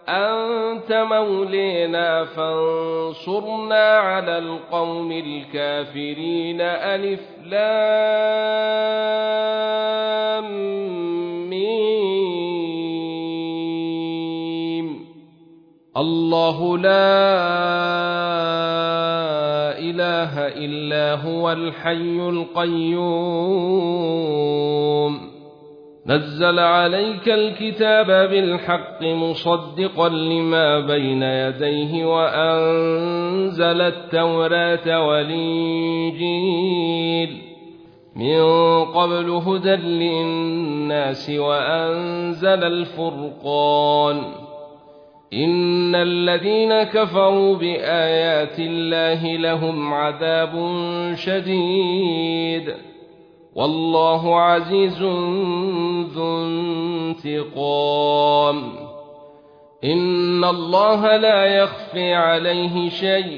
أنت مولينا فانصرنا على القوم الكافرين. ألف لام ميم. الله لا إله إلا هو الحي القيوم نزل عليك الكتاب بالحق مصدقا لما بين يديه وأنزل التوراة والإنجيل من قبل هدى للناس وأنزل الفرقان. إن الذين كفروا بآيات الله لهم عذاب شديد والله عزيز ذو انتقام. إن الله لا يخفي عليه شيء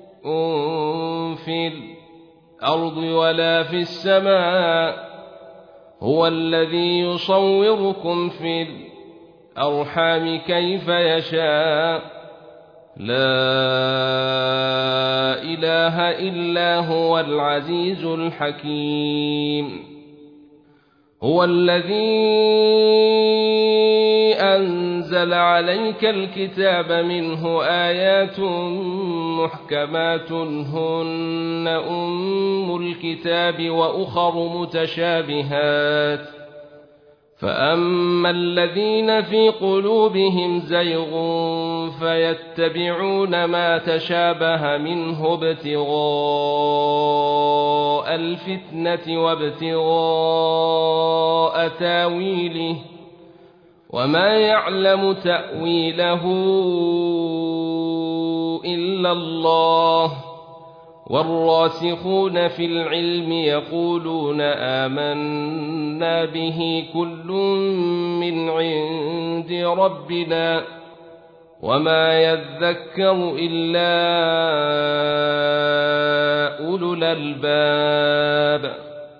في الأرض ولا في السماء. هو الذي يصوركم في الأرحام كيف يشاء. لا إله إلا هو العزيز الحكيم. هو الذي أنزل عليك الكتاب منه آيات محكمات هن أم الكتاب وأخر متشابهات فأما الذين في قلوبهم زيغ فيتبعون ما تشابه منه ابتغاء الفتنة وابتغاء تاويله وما يعلم تأويله إلا الله والراسخون في العلم يقولون آمنا به كل من عند ربنا وما يذكر إلا أولو الألباب.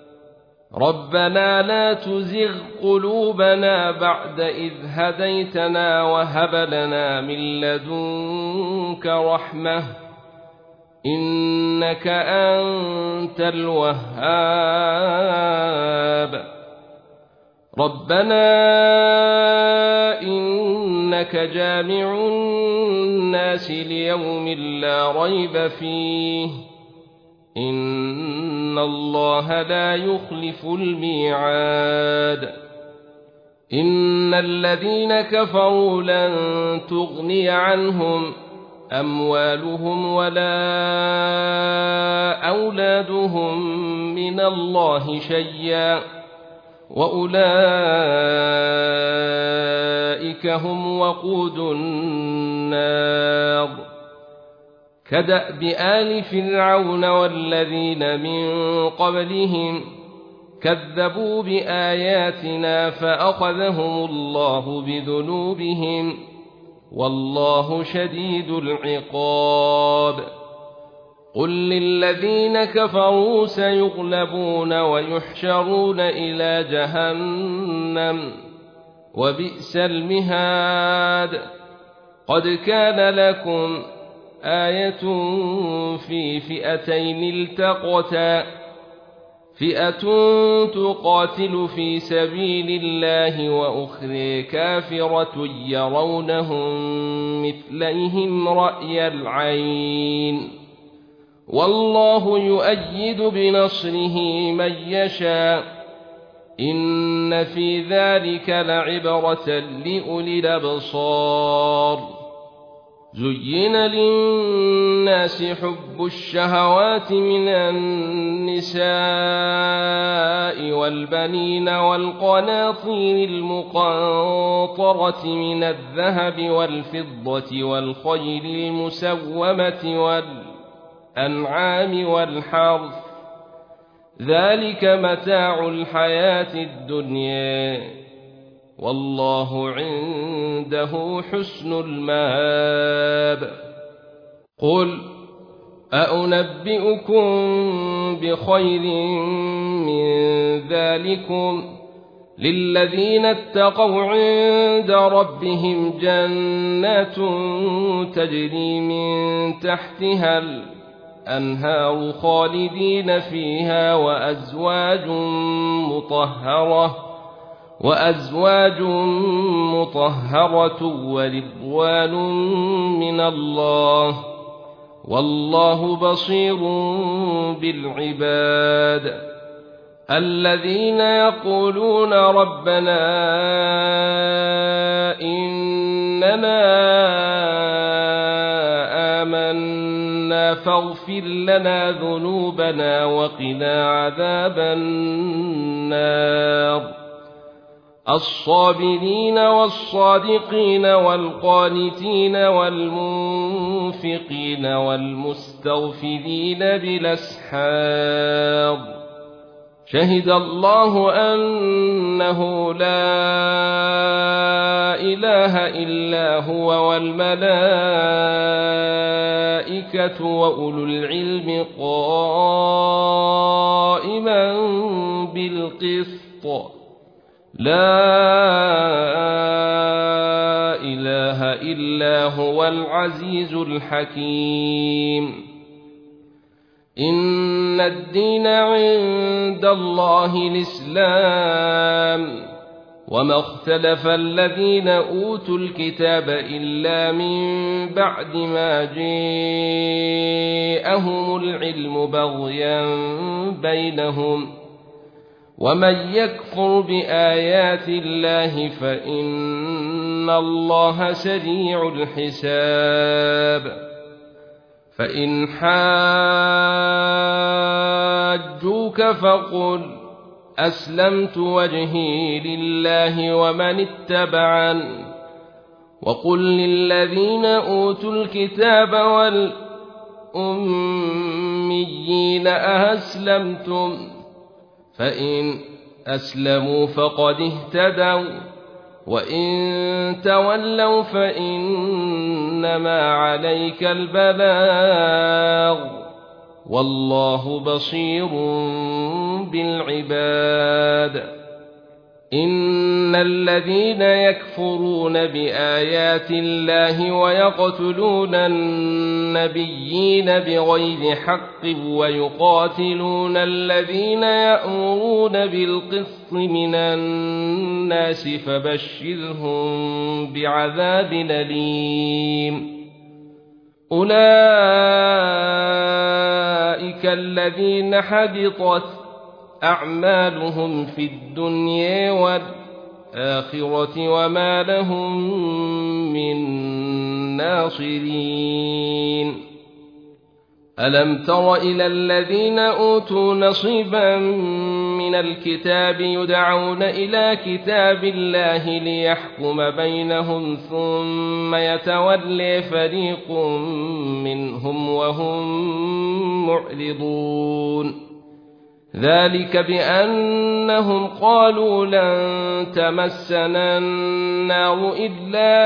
ربنا لا تزغ قلوبنا بعد إذ هديتنا وهب لنا من لدنك رحمة إنك أنت الوهاب. ربنا إنك جامع الناس ليوم لا ريب فيه إن الله لا يخلف الميعاد. إن الذين كفروا لن تغني عنهم أموالهم ولا أولادهم من الله شيئا وأولئك هم وقود النار. كدأب آل فرعون والذين من قبلهم كذبوا بآياتنا فأخذهم الله بذنوبهم والله شديد العقاب. قل للذين كفروا سيغلبون ويحشرون إلى جهنم وبئس المهاد. قد كان لكم آية في فئتين التقتا فئة تقاتل في سبيل الله وأخرى كافرة يرونهم مثليهم رأي العين والله يؤيد بنصره من يشاء إن في ذلك لعبرة لأولي الأبصار. زين للناس حب الشهوات من النساء والبنين والقناطير المقنطرة من الذهب والفضة والخيل المسومة والأنعام والحرث ذلك متاع الحياة الدنيا والله عنده حسن المآب. قل أأنبئكم بخير من ذلكم للذين اتقوا عند ربهم جنات تجري من تحتها الأنهار خالدين فيها وأزواج مطهرة ورضوان من الله والله بصير بالعباد الذين يقولون ربنا إننا آمنا فاغفر لنا ذنوبنا وقنا عذاب النار الصابرين والصادقين والقانتين والمنفقين والمستغفرين بالأسحار شهد الله أنه لا إله إلا هو والملائكة وأولو العلم قائما بالقسط لا إله إلا هو العزيز الحكيم إن الدين عند الله الإسلام وما اختلف الذين أوتوا الكتاب إلا من بعد ما جاءهم العلم بغيا بينهم ومن يكفر بآيات الله فإن الله سريع الحساب فإن حاجوك فقل أسلمت وجهي لله ومن اتبعن وقل للذين أوتوا الكتاب والأميين أأسلمتم فإن أسلموا فقد اهتدوا وإن تولوا فإنما عليك البلاغ والله بصير بالعباد إن الذين يكفرون بآيات الله ويقتلون النبيين بغير حق ويقاتلون الذين يأمرون بالقسط من الناس فبشرهم بعذاب أليم أولئك الذين حبطت أعمالهم في الدنيا والآخرة وما لهم من ناصرين ألم تر إلى الذين أوتوا نصيبا من الكتاب يدعون إلى كتاب الله ليحكم بينهم ثم يتولي فريق منهم وهم معرضون ذلك بأنهم قالوا لن تمسنا النار إلا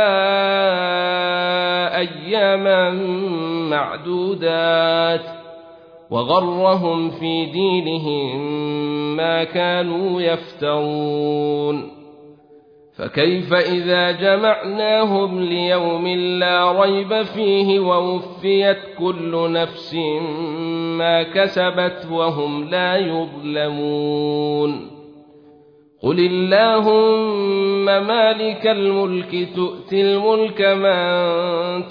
أياما معدودات وغرهم في دينهم ما كانوا يفترون فكيف إذا جمعناهم ليوم لا ريب فيه ووفيت كل نفس ما كسبت وهم لا يظلمون قل اللهم مالك الملك تؤتي الملك من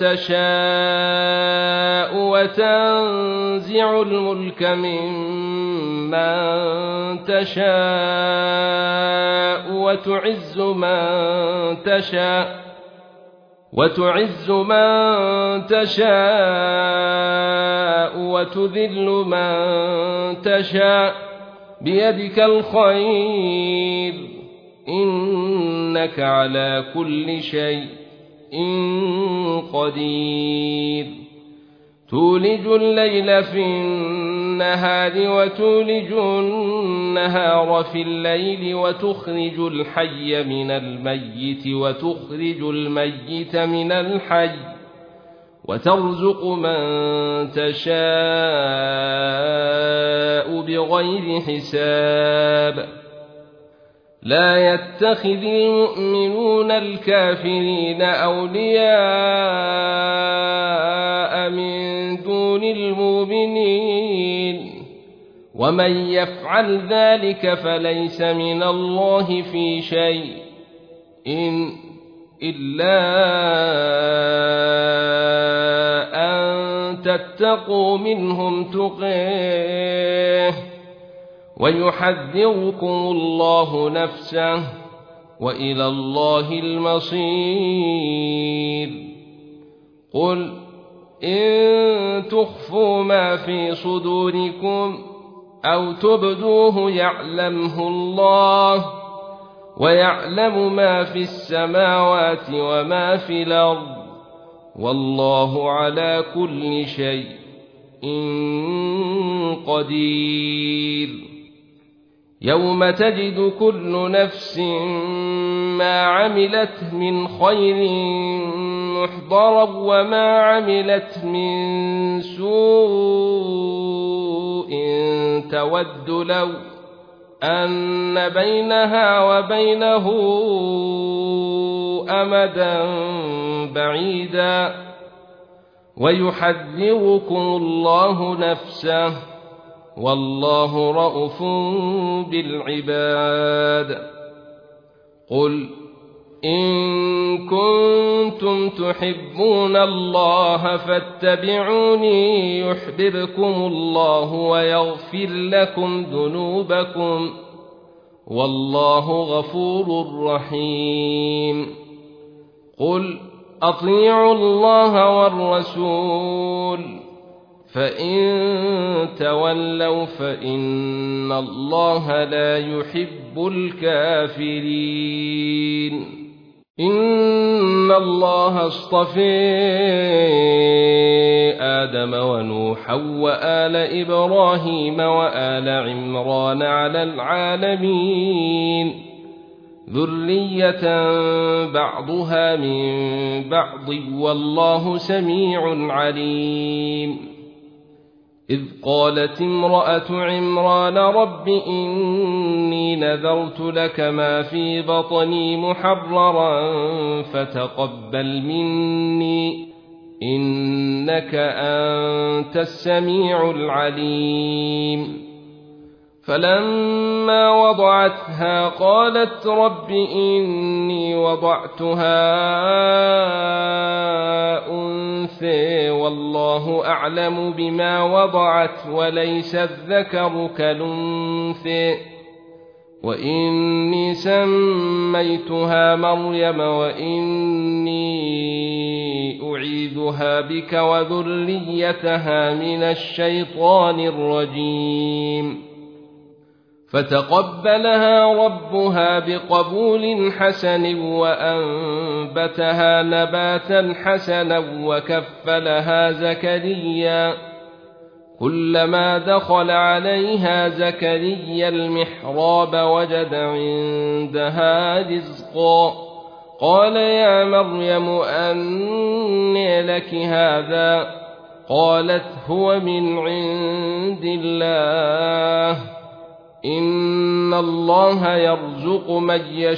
تشاء وتنزع الملك ممن تشاء وتعز من تشاء وتذل من تشاء بيدك الخير إنك على كل شيء قدير تولج الليل في النهار وتولج النهار في الليل وتخرج الحي من الميت وتخرج الميت من الحي وترزق من تشاء بغير حساب لا يتخذ المؤمنون الكافرين أولياء من دون المؤمنين ومن يفعل ذلك فليس من الله في شيء إلا أن تتقوا منهم تقيه ويحذركم الله نفسه وإلى الله المصير. قل إن تخفوا ما في صدوركم أو تبدوه يعلمه الله ويعلم ما في السماوات وما في الأرض والله على كل شيء قدير. يوم تجد كل نفس ما عملت من خير محضرا وما عملت من سوء تود لو أن بينها وبينه أمدا بعيدا ويحذركم الله نفسه والله رءوف بالعباد. قل إن كنتم تحبون الله فاتبعوني يحببكم الله ويغفر لكم ذنوبكم والله غفور رحيم. قل أطيعوا الله والرسول فإن تولوا فإن الله لا يحب الكافرين. إن الله اصطفى آدم ونوحا وآل إبراهيم وآل عمران على العالمين ذرية بعضها من بعض والله سميع عليم. إذ قالت امرأة عمران رب إني نذرت لك ما في بطني محررا فتقبل مني إنك أنت السميع العليم. فلما وضعتها قالت رب إني وضعتها أنثى والله أعلم بما وضعت وليس الذكر كالأنثى وإني سميتها مريم وإني أعيذها بك وذريتها من الشيطان الرجيم. فتقبلها ربها بقبول حسن وأنبتها نباتا حسنا وكفلها زكريا. كلما دخل عليها زكريا المحراب وجد عندها رزقا قال يا مريم أنى لك هذا قالت هو من عند الله إن الله يرزق من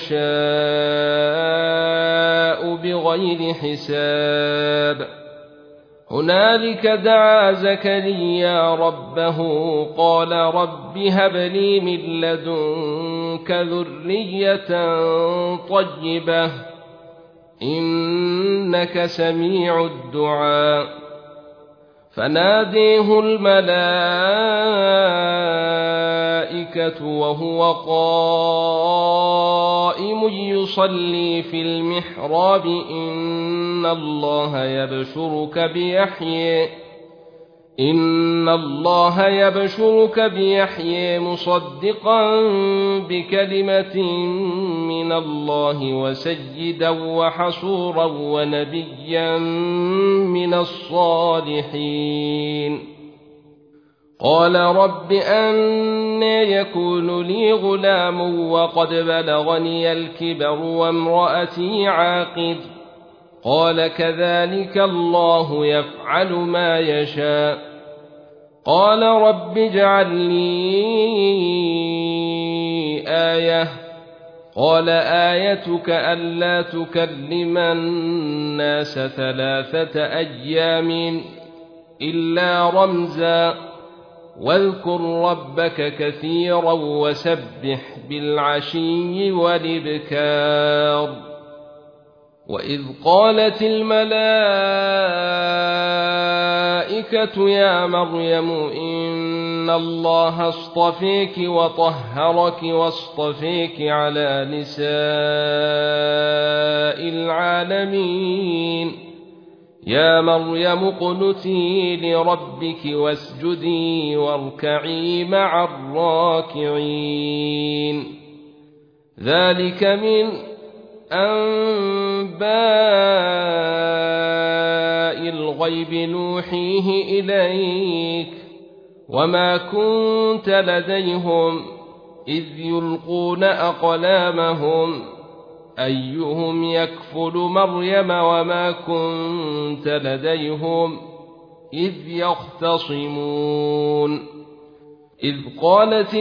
يشاء بغير حساب. هنالك دعا زكريا ربه قال رب هب لي من لدنك ذرية طيبة إنك سميع الدعاء. فناديه الملائكة وهو قائم يصلي في المحراب إن الله يبشرك بيحيى مصدقا بكلمة من الله وسيدا وحصورا ونبيا من الصالحين. قال رب أنى يكون لي غلام وقد بلغني الكبر وامرأتي عاقر قال كذلك الله يفعل ما يشاء. قال رب اجعل لي آية قال آيتك ألا تكلم الناس 3 أيام إلا رمزا واذكر ربك كثيرا وسبح بالعشي والإبكار وإذ قالت الملائكة يا مريم إن الله اصطفيك وطهرك واصطفيك على نساء العالمين يا مريم اقنتي لربك واسجدي واركعي مع الراكعين ذلك من أنباء الغيب نوحيه إليك وما كنت لديهم إذ يلقون أقلامهم أيهم يكفل مريم وما كنت لديهم إذ يختصمون إذ قالت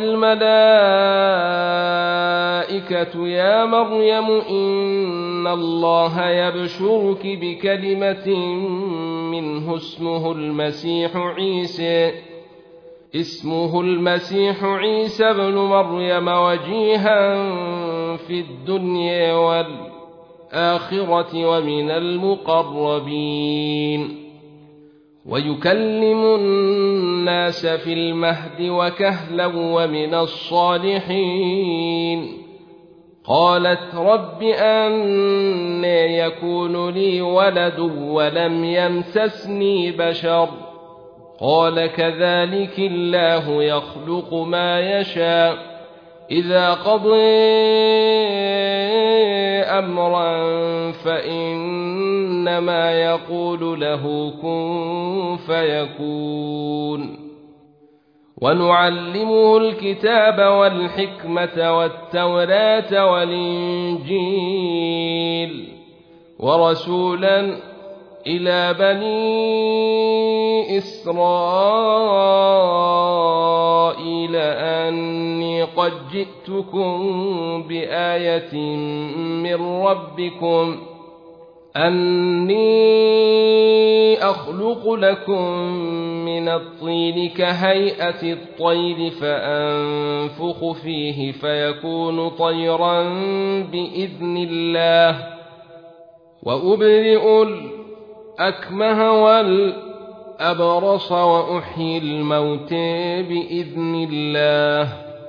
الملائكة يا مريم إن الله يبشرك بكلمة منه اسمه المسيح عيسى بن مريم وجيها في الدنيا والآخرة ومن المقربين ويكلم الناس في المهد وكهلا ومن الصالحين قالت رب أنى يكون لي ولد ولم يمسسني بشر قال كذلك الله يخلق ما يشاء إذا قضى أمرا فإنما يقول له كن فيكون ونعلمه الكتاب والحكمة والتوراة والإنجيل ورسولا إلى بني إسرائيل أني قد جئتكم بآية من ربكم أني أخلق لكم من الطين كهيئة الطير فأنفخ فيه فيكون طيرا بإذن الله وأبرئ الأكمه والأبرص وأحيي الموت بإذن الله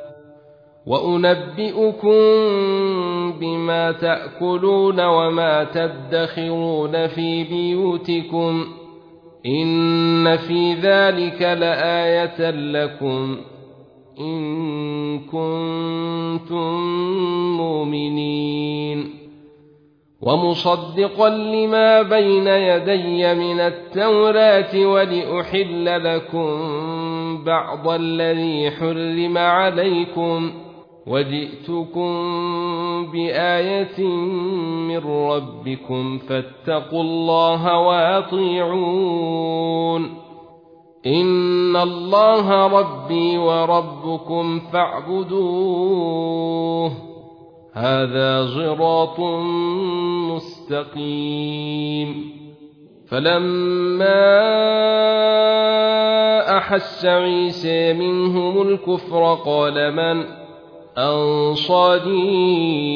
وأنبئكم بما تأكلون وما تدخرون في بيوتكم إن في ذلك لآية لكم إن كنتم مؤمنين ومصدقا لما بين يدي من التوراة ولأحل لكم بعض الذي حرم عليكم وجئتكم بآية من ربكم فاتقوا الله وأطيعون إن الله ربي وربكم فاعبدوه هذا صراط مستقيم فلما أحس عيسى منهم الكفر قال من أنصاري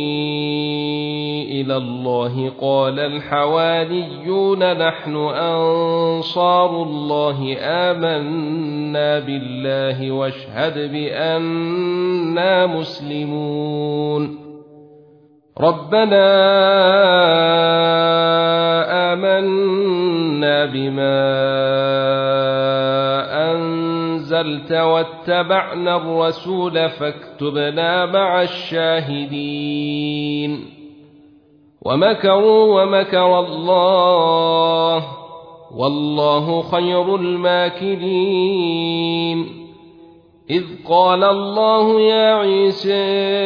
إلى الله قال الحواريون نحن أنصار الله آمنا بالله واشهد بأننا مسلمون ربنا آمنا بما أنزلت واتبعنا الرسول فاكتبنا مع الشاهدين ومكروا ومكر الله والله خير الماكرين إذ قال الله يا عيسى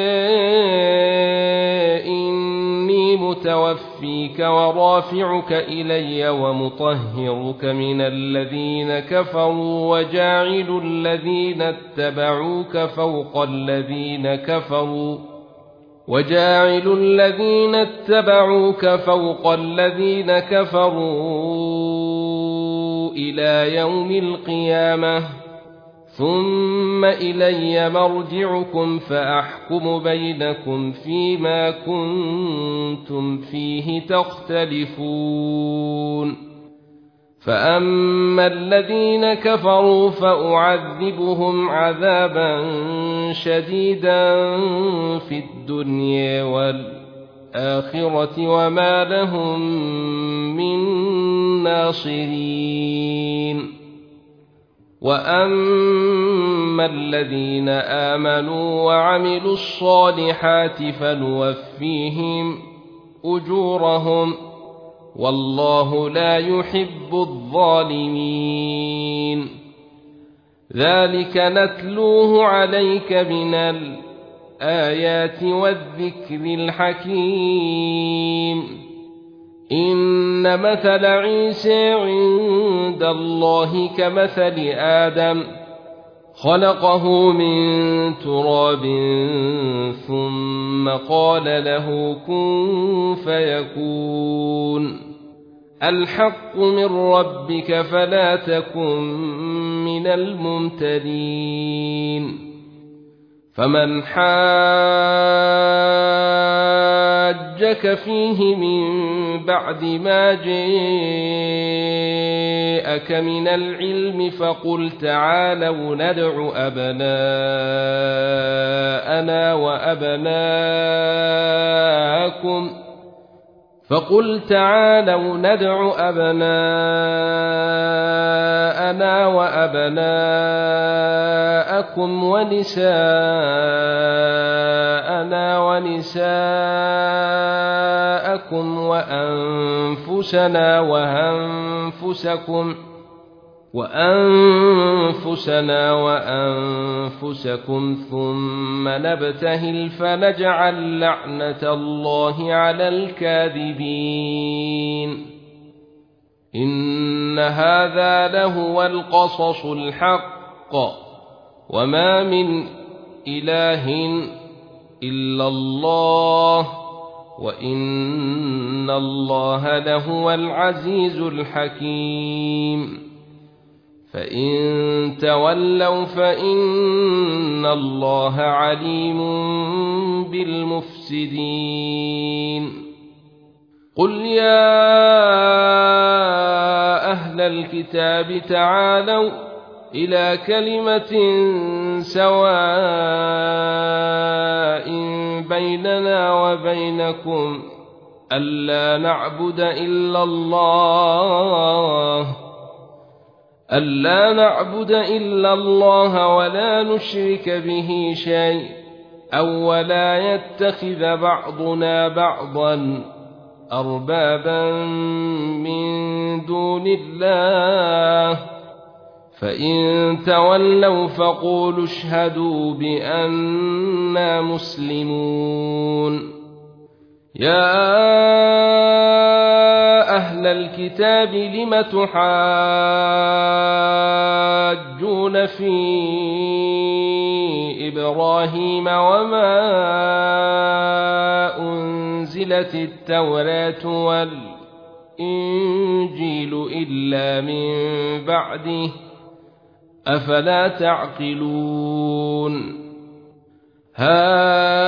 إني متوفيك ورافعك إلي ومطهرك من الذين كفروا وجاعل الذين اتبعوك فوق الذين كفروا وجاعل الذين اتبعوك فوق الذين كفروا إلى يوم القيامة ثم إلي مرجعكم فأحكم بينكم فيما كنتم فيه تختلفون فأما الذين كفروا فأعذبهم عذابا شديدا في الدنيا والآخرة وما لهم من ناصرين وأما الذين آمنوا وعملوا الصالحات فنوفيهم أجورهم والله لا يحب الظالمين ذلك نتلوه عليك من الآيات والذكر الحكيم إن مثل عيسى عند الله كمثل آدم خلقه من تراب ثم قال له كن فيكون الحق من ربك فلا تكن من الممتدين فمن حاجك فيه من بعد ما جاءك من العلم فقل تعالوا ندع أبناءنا وأبناءكم ونساءنا ونساءكم وأنفسنا وأنفسكم ثم نبتهل فنجعل لعنة الله على الكاذبين إن هذا لهو القصص الحق وما من إله إلا الله وإن الله لهو العزيز الحكيم فإن تولوا فإن الله عليم بالمفسدين قل يا أهل الكتاب تعالوا إلى كلمة سواء بيننا وبينكم ألا نعبد إلا الله ولا نشرك به شيء أو ولا يتخذ بعضنا بعضا أربابا من دون الله فإن تولوا فقولوا اشهدوا بأننا مسلمون يا أهل الكتاب لم تحاجون في إبراهيم وما أنزلت التوراة والإنجيل إلا من بعده أفلا تعقلون ها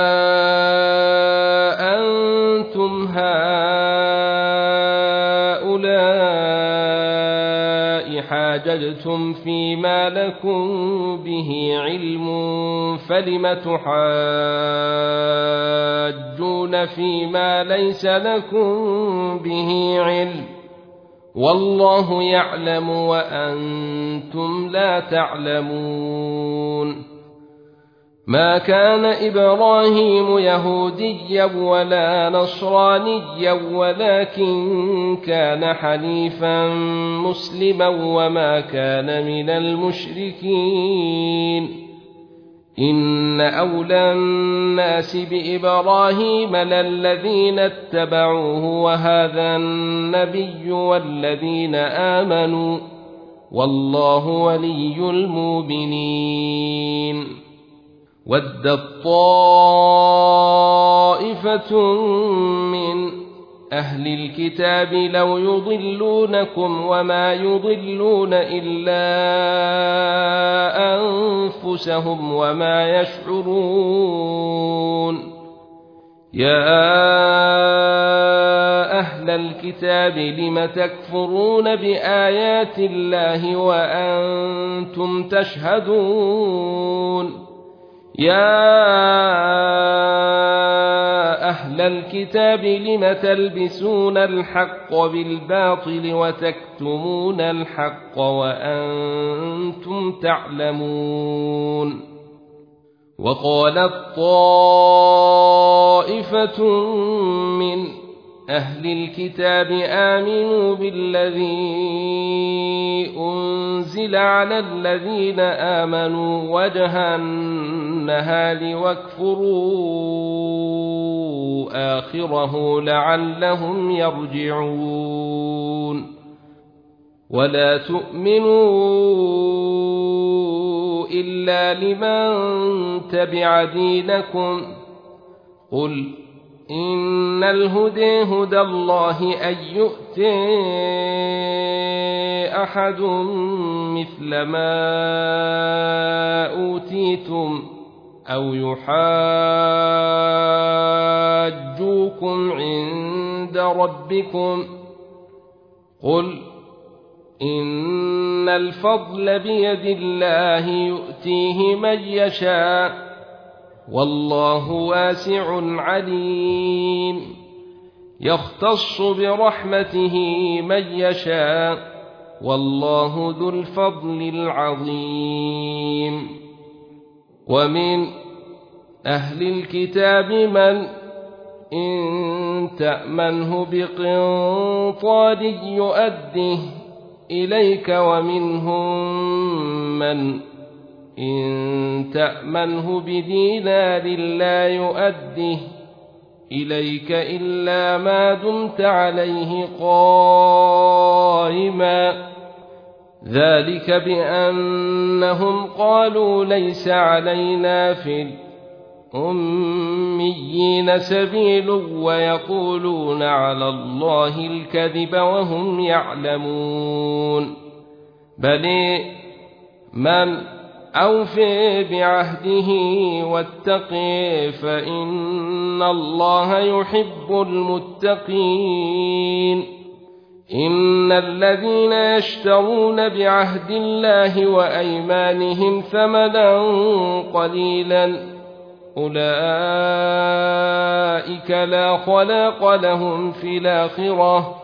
أنتم هؤلاء حاججتم فيما لكم به علم فلم تحاجون فيما ليس لكم به علم والله يعلم وأنتم لا تعلمون ما كان إبراهيم يهوديا ولا نصرانيا ولكن كان حنيفا مسلما وما كان من المشركين إن أولى الناس بإبراهيم للذين اتبعوه وهذا النبي والذين آمنوا والله ولي المؤمنين ودت طائفة من أهل الكتاب لو يضلونكم وما يضلون إلا أنفسهم وما يشعرون يا أهل الكتاب لم تكفرون بآيات الله وأنتم تشهدون يا أهل الكتاب لم تلبسون الحق بالباطل وتكتمون الحق وأنتم تعلمون وقالت طائفة من أهل الكتاب آمنوا بالذي أنزل على الذين آمنوا وجه النهار واكفروا آخره لعلهم يرجعون ولا تؤمنوا إلا لمن تبع دينكم قل إن الهدى هدى الله أن يؤتي أحد مثل ما أوتيتم أو يحاجوكم عند ربكم قل إن الفضل بيد الله يؤتيه من يشاء والله واسع عليم يختص برحمته من يشاء والله ذو الفضل العظيم ومن أهل الكتاب من إن تأمنه بقنطار يؤده إليك ومنهم من إن تأمنه بدينار لا يؤده إليك إلا ما دمت عليه قائما ذلك بأنهم قالوا ليس علينا في الأميين سبيل ويقولون على الله الكذب وهم يعلمون بل من أوفي بعهده واتقي فإن الله يحب المتقين إن الذين يشترون بعهد الله وأيمانهم ثمنا قليلا أولئك لا خلاق لهم في الآخرة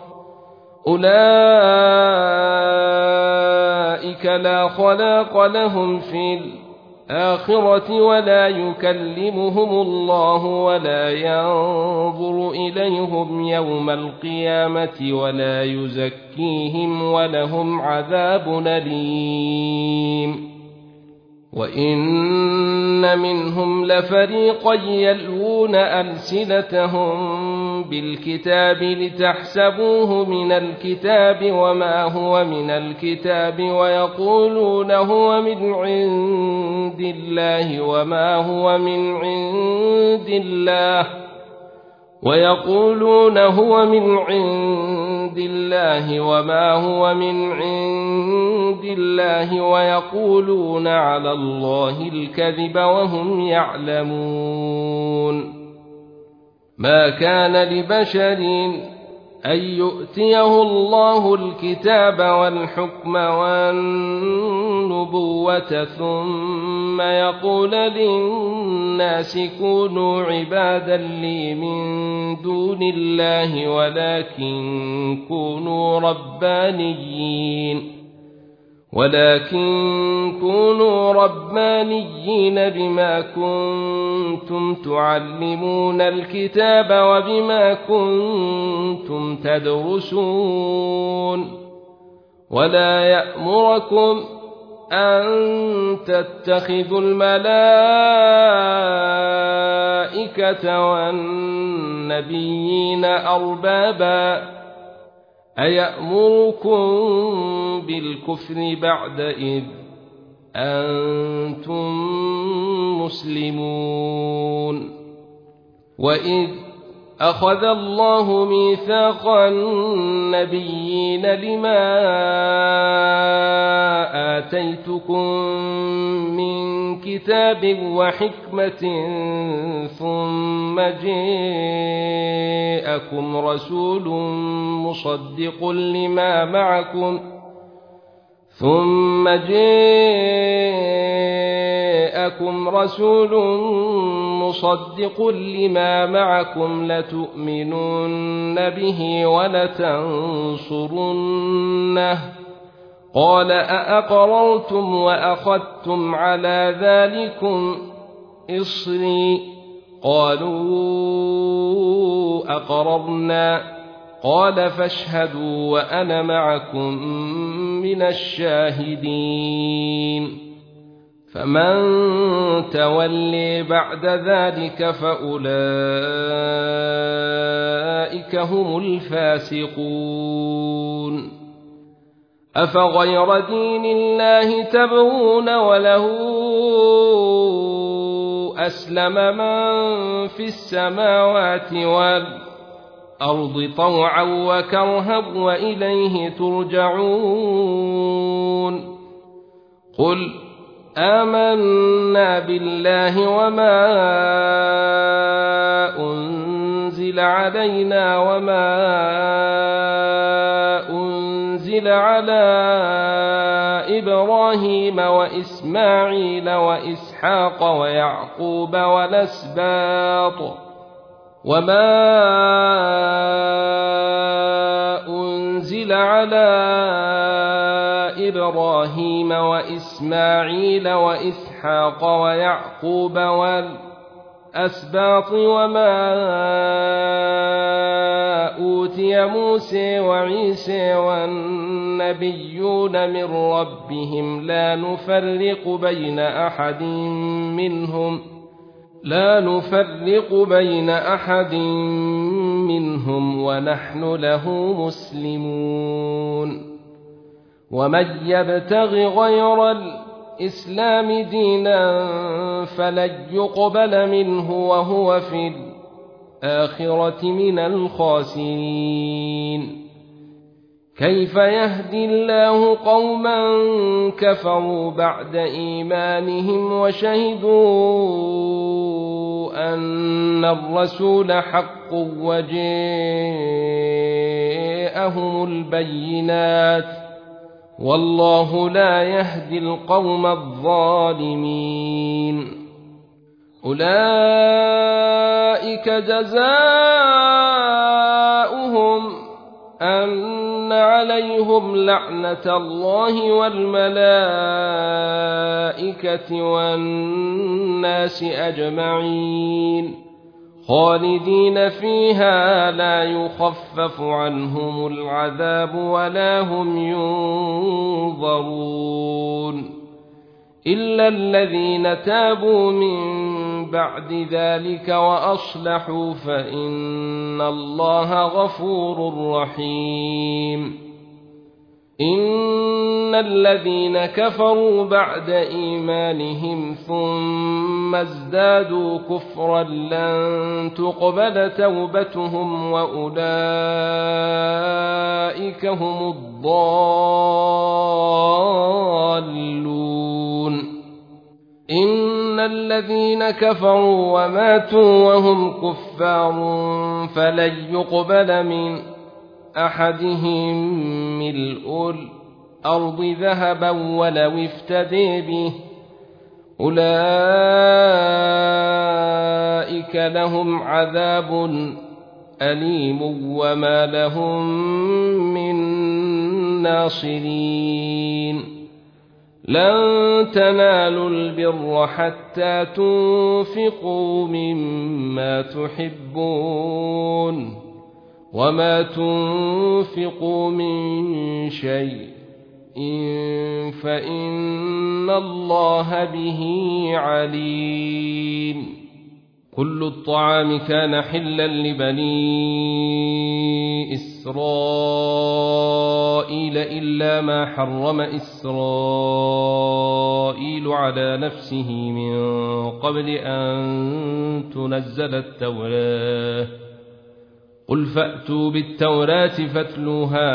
ولا يكلمهم الله ولا ينظر إليهم يوم القيامة ولا يزكيهم ولهم عذاب أليم وإن منهم لفريقا يلوون ألسنتهم بالكتاب لتحسبوه من الكتاب وما هو من الكتاب ويقولون هو من عند الله وما هو من عند الله ويقولون على الله الكذب وهم يعلمون ما كان لبشر أن يؤتيه الله الكتاب والحكم والنبوة ثم يقول للناس كونوا عبادا لي من دون الله ولكن كونوا ربانيين بما كنتم تعلمون الكتاب وبما كنتم تدرسون ولا يأمركم أن تتخذوا الملائكة والنبيين أربابا أيأمركم بالكفر بعد إذ أنتم مسلمون. وإذ أخذ الله ميثاق النبيين لما آتيتكم من كتاب وحكمة ثم جاءكم رسول مصدق لما معكم لتؤمنن به ولتنصرنه قال أأقررتم وأخذتم على ذلكم إصري قالوا أقررنا قال فاشهدوا وأنا معكم من الشاهدين. فمن تولي بعد ذلك فأولئك هم الفاسقون. أفغير دين الله تبغون وله أسلم من في السماوات والأرض طوعا وكرها وإليه ترجعون. قل آمنا بالله وما أنزل علينا وما أنزل على إبراهيم وإسماعيل وإسحاق ويعقوب والأسباط وما أنزل على إبراهيم وإسماعيل وإسحاق ويعقوب والأسباط وما أوتي موسى وعيسى والنبيون من ربهم لا نفرق بين أحد منهم ونحن له مسلمون. ومن يبتغ غير الإسلام دينا فلن يقبل منه وهو في الآخرة من الخاسرين. كيف يهدي الله قوما كفروا بعد إيمانهم وشهدوا أن الرسول حق وجاءهم البينات والله لا يهدي القوم الظالمين. أولئك جزاؤهم أن عليهم لعنة الله والملائكة والناس أجمعين خالدين فيها لا يخفف عنهم العذاب ولا هم ينظرون إلا الذين تابوا من بعد ذلك وأصلحوا فإن الله غفور رحيم. إن الذين كفروا بعد إيمانهم ثم ازدادوا كفرا لن تقبل توبتهم وأولئك هم الضالون. إن الذين كفروا وماتوا وهم كفار فلن يقبل من أحدهم ملء الأرض ذهبا ولو افتدي به أولئك لهم عذاب أليم وما لهم من ناصرين. لن تنالوا البر حتى تنفقوا مما تحبون وما تنفقوا من شيء فإن الله به عليم. كل الطعام كان حلا لبني إسرائيل إلا ما حرم إسرائيل على نفسه من قبل أن تنزل التوراة قل فأتوا بالتوراة فاتلوها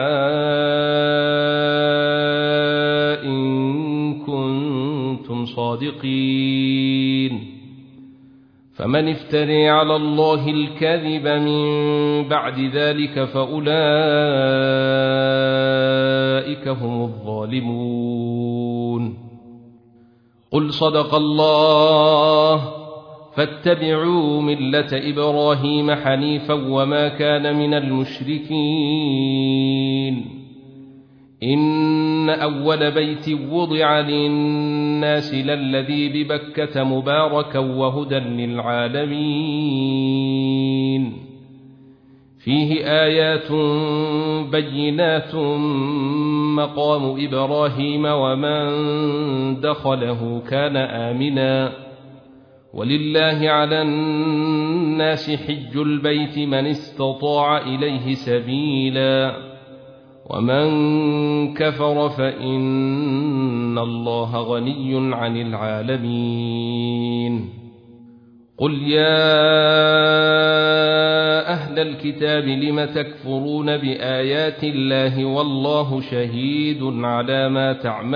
إن كنتم صادقين فمن افتري على الله الكذب من بعد ذلك فأولئك هم الظالمون قل صدق الله فاتبعوا ملة إبراهيم حنيفا وما كان من المشركين إن أول بيت وضع للناس للذي ببكة مباركا وهدى للعالمين فيه آيات بينات مقام إبراهيم ومن دخله كان آمنا ولله على الناس حج البيت من استطاع إليه سبيلا ومن كفر فإن الله غني عن العالمين قل يا أهل الكتاب لم تكفرون بآيات الله والله شهيد على ما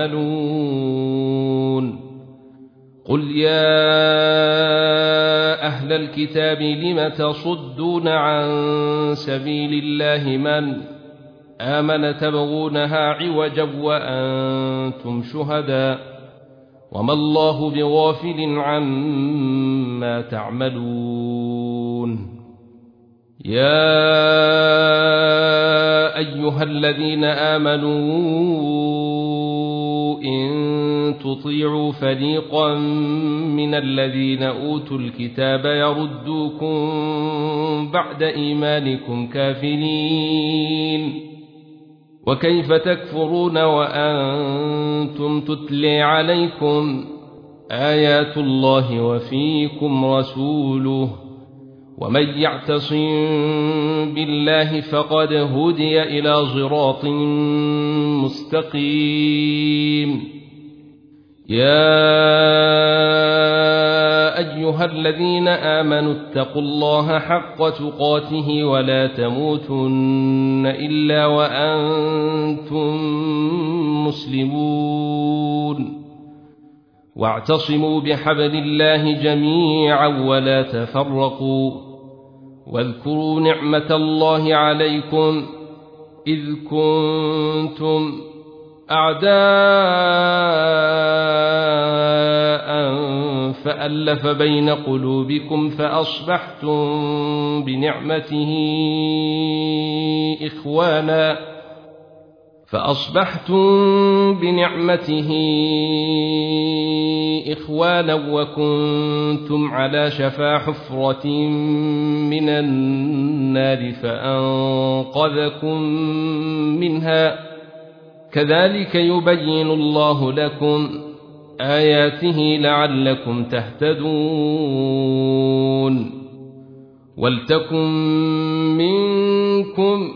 تعملون قل يا أهل الكتاب لم تصدون عن سبيل الله من آمن تبغونها عوجا وأنتم شهداء وما الله بغافل عما تعملون يا أيها الذين آمنوا إن تطيعوا فريقا من الذين أوتوا الكتاب يردوكم بعد إيمانكم كافرين وكيف تكفرون وأنتم تتلى عليكم آيات الله وفيكم رسوله ومن يعتصم بالله فقد هدي إلى صراط مستقيم يا أيها الذين آمنوا اتقوا الله حق تقاته ولا تموتن إلا وأنتم مسلمون واعتصموا بحبل الله جميعا ولا تفرقوا واذكروا نعمة الله عليكم إذ كنتم أعداء فألف بين قلوبكم فأصبحتم بنعمته إخوانا وكنتم على شفا حفرة من النار فأنقذكم منها كذلك يبين الله لكم آياته لعلكم تهتدون ولتكن منكم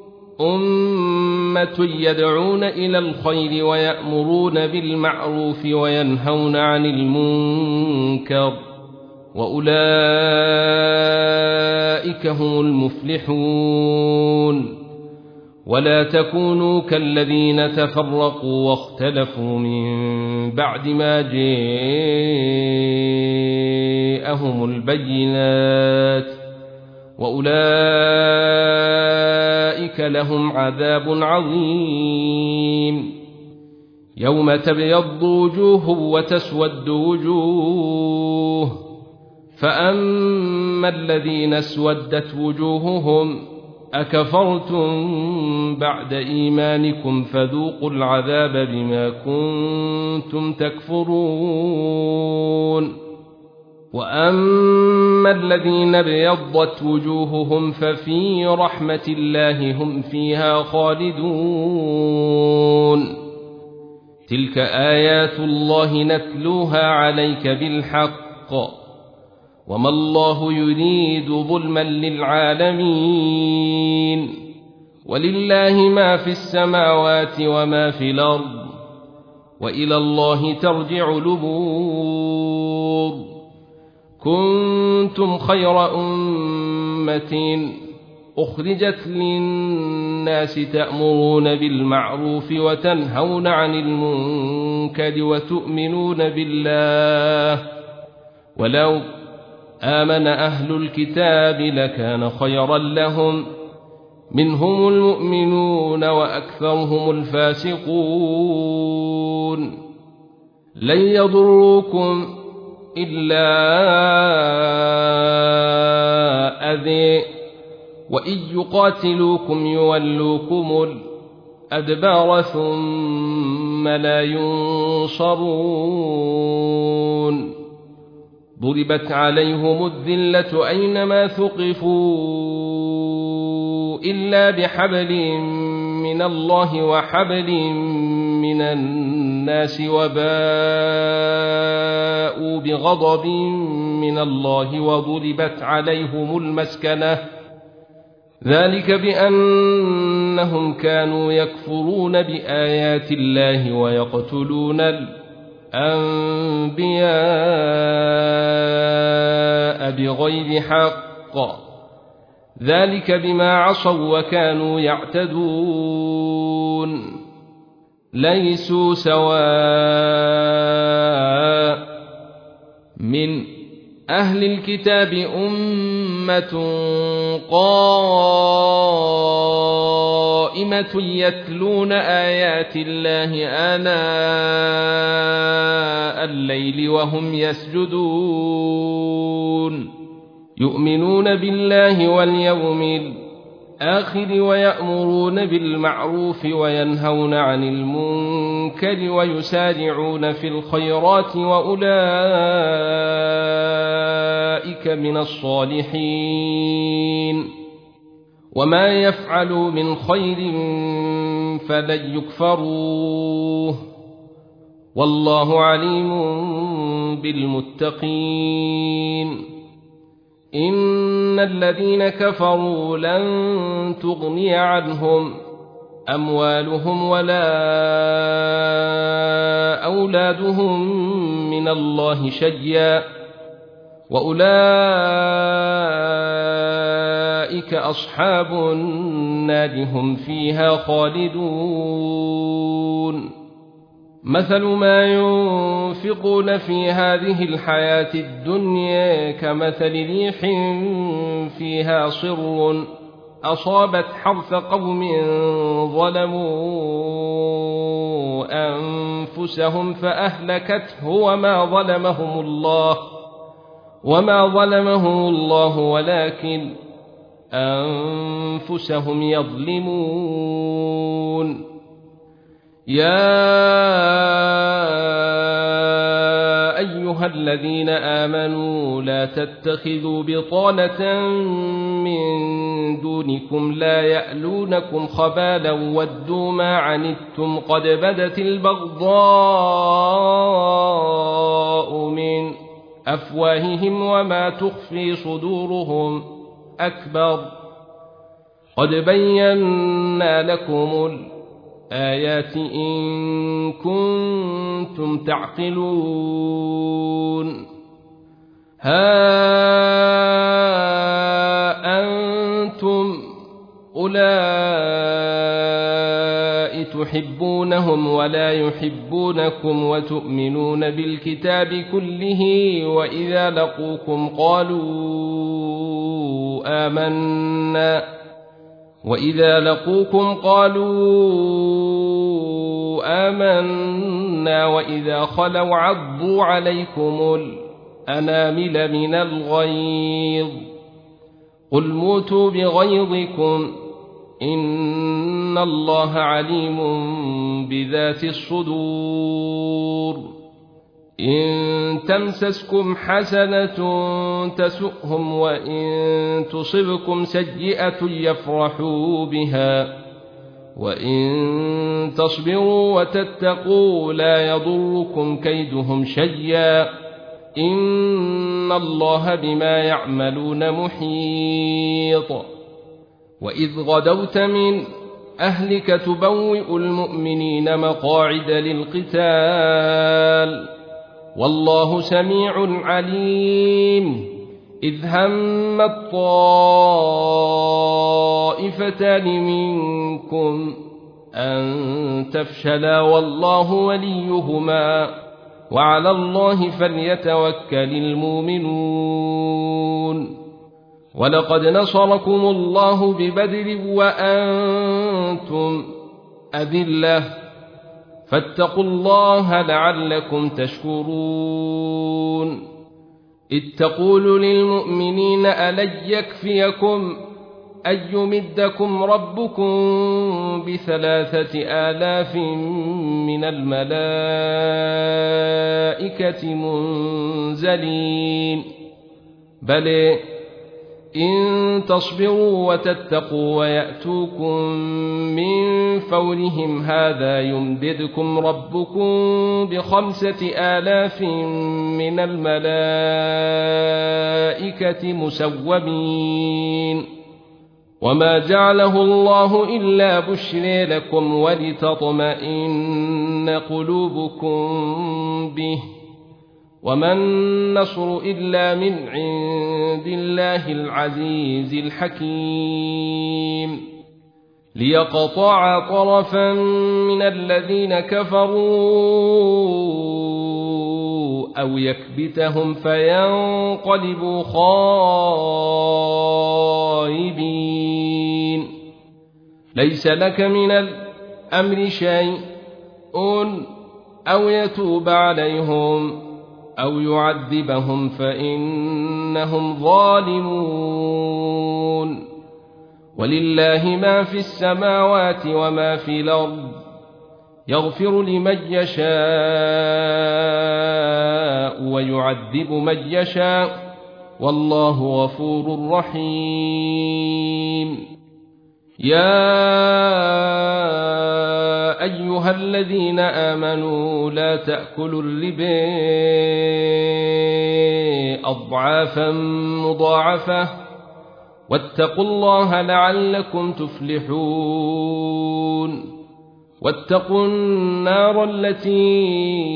أمة يدعون إلى الخير ويأمرون بالمعروف وينهون عن المنكر وأولئك هم المفلحون ولا تكونوا كالذين تفرقوا واختلفوا من بعد ما جاءهم البينات وأولئك لهم عذاب عظيم يوم تبيض وجوه وتسود وجوه فأما الذين اسودت وجوههم أكفرتم بعد إيمانكم فذوقوا العذاب بما كنتم تكفرون وأما الذين ابيضت وجوههم ففي رحمة الله هم فيها خالدون تلك آيات الله نتلوها عليك بالحق وما الله يريد ظلما للعالمين ولله ما في السماوات وما في الأرض وإلى الله ترجع الأمور كنتم خير أمة أخرجت للناس تأمرون بالمعروف وتنهون عن المنكر وتؤمنون بالله ولو آمن أهل الكتاب لكان خيرا لهم منهم المؤمنون وأكثرهم الفاسقون لن يضروكم إلا أذى وإن يقاتلوكم يولوكم الأدبار ثم لا ينصرون ضربت عليهم الذلة أينما ثقفوا إلا بحبل من الله وحبل من الناس وباءوا بغضب من الله وضربت عليهم المسكنة ذلك بأنهم كانوا يكفرون بآيات الله ويقتلون الأنبياء بغير حق ذلك بما عصوا وكانوا يعتدون ليسوا سواء من أهل الكتاب أمة قائمة يتلون آيات الله آناء الليل وهم يسجدون يؤمنون بالله واليوم الآخر ويأمرون بالمعروف وينهون عن المنكر ويسارعون في الخيرات وأولئك من الصالحين وما يفعلوا من خير فلن يكفروه والله عليم بالمتقين إن الذين كفروا لن تغني عنهم أموالهم ولا أولادهم من الله شيئا وأولئك أصحاب النار هم فيها خالدون مثل ما ينفقون في هذه الحياة الدنيا كمثل ريح فيها صر أصابت حرث قوم ظلموا أنفسهم فأهلكته وما ظلمهم الله ولكن أنفسهم يظلمون يا أيها الذين آمنوا لا تتخذوا بطانة من دونكم لا يألونكم خبالا ودوا ما عنتم قد بدت البغضاء من أفواههم وما تخفي صدورهم أكبر قد بينا لكم الآيات إن كنتم تعقلون ها أنتم أولئك تحبونهم ولا يحبونكم وتؤمنون بالكتاب كله وإذا لقوكم قالوا آمنا وإذا خلوا عضوا عليكم الأنامل من الغيظ قل موتوا بغيظكم إن الله عليم بذات الصدور إن تمسسكم حسنة تسؤهم وإن تصبكم سيئة يفرحوا بها وإن تصبروا وتتقوا لا يضركم كيدهم شيئا إن إن الله بما يعملون محيط وإذ غدوت من أهلك تبوئ المؤمنين مقاعد للقتال والله سميع عليم إذ هم الطائفتان منكم أن تفشلا والله وليهما وعلى الله فليتوكل المؤمنون ولقد نصركم الله ببدر وأنتم أذلة فاتقوا الله لعلكم تشكرون إذ تقول للمؤمنين ألن يكفيكم أن يمدكم ربكم ب3,000 من الملائكة منزلين بل إن تصبروا وتتقوا ويأتوكم من فورهم هذا يمددكم ربكم ب5,000 من الملائكة مسومين وما جعله الله إلا بشرى لكم ولتطمئن قلوبكم به وما النصر إلا من عند الله العزيز الحكيم ليقطع طرفا من الذين كفروا أو يكبتهم فينقلبوا خائبين ليس لك من الأمر شيء أو يتوب عليهم أو يعذبهم فإنهم ظالمون ولله ما في السماوات وما في الأرض يغفر لمن يشاء ويعذب من يشاء والله غفور رحيم يا أيها الذين آمنوا لا تأكلوا الربا أضعافا مضاعفة واتقوا الله لعلكم تفلحون واتقوا النار التي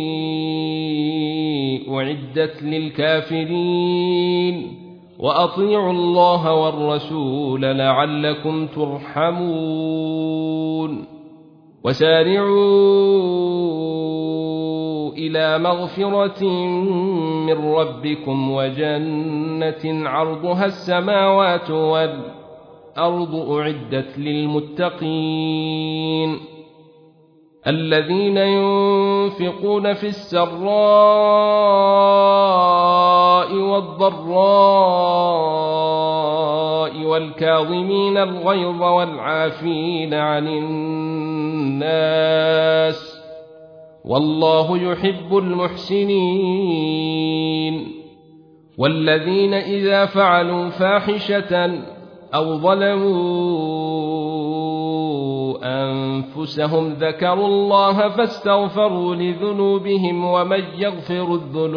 أعدت للكافرين وأطيعوا الله والرسول لعلكم ترحمون وسارعوا إلى مغفرة من ربكم وجنة عرضها السماوات والأرض أعدت للمتقين الذين ينفقون في السراء والضراء والكاظمين الغيظ والعافين عن الناس والله يحب المحسنين والذين إذا فعلوا فاحشة أو ظلموا أنفسهم ذكروا الله فاستغفروا لذنوبهم ومن يغفر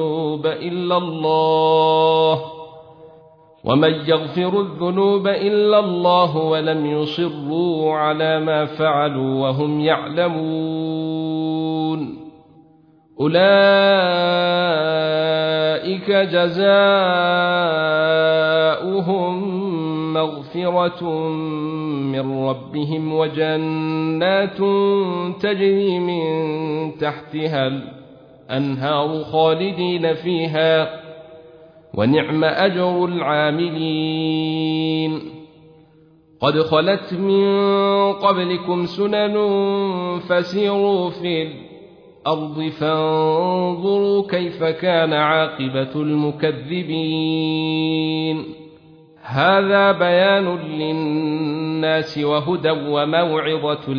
الذنوب إلا الله ولم يصروا على ما فعلوا وهم يعلمون أولئك جزاؤهم مغفرة من ربهم وجنات تجري من تحتها الأنهار خالدين فيها ونعم أجر العاملين قد خلت من قبلكم سنن فسيروا في الأرض فانظروا كيف كان عاقبة المكذبين هذا بيان للناس وهدى وموعظة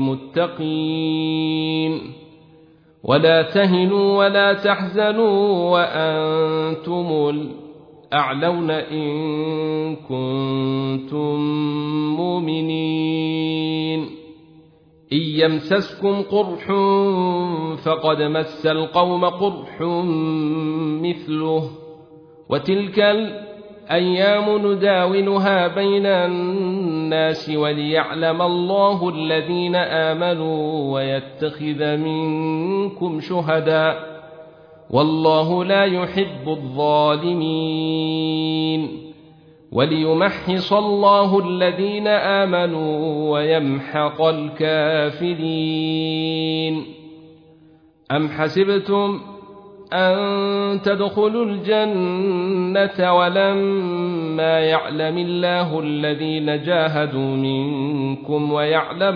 للمتقين ولا تهنوا ولا تحزنوا وأنتم الأعلون إن كنتم مؤمنين إن يمسسكم قرح فقد مس القوم قرح مثله وتلك الأيام نداولها بين الناس وليعلم الله الذين آمنوا ويتخذ منكم شهداء والله لا يحب الظالمين وليمحص الله الذين آمنوا ويمحق الكافرين. أم حسبتم أن تدخلوا الجنة ولما يعلم الله الذين جاهدوا منكم ويعلم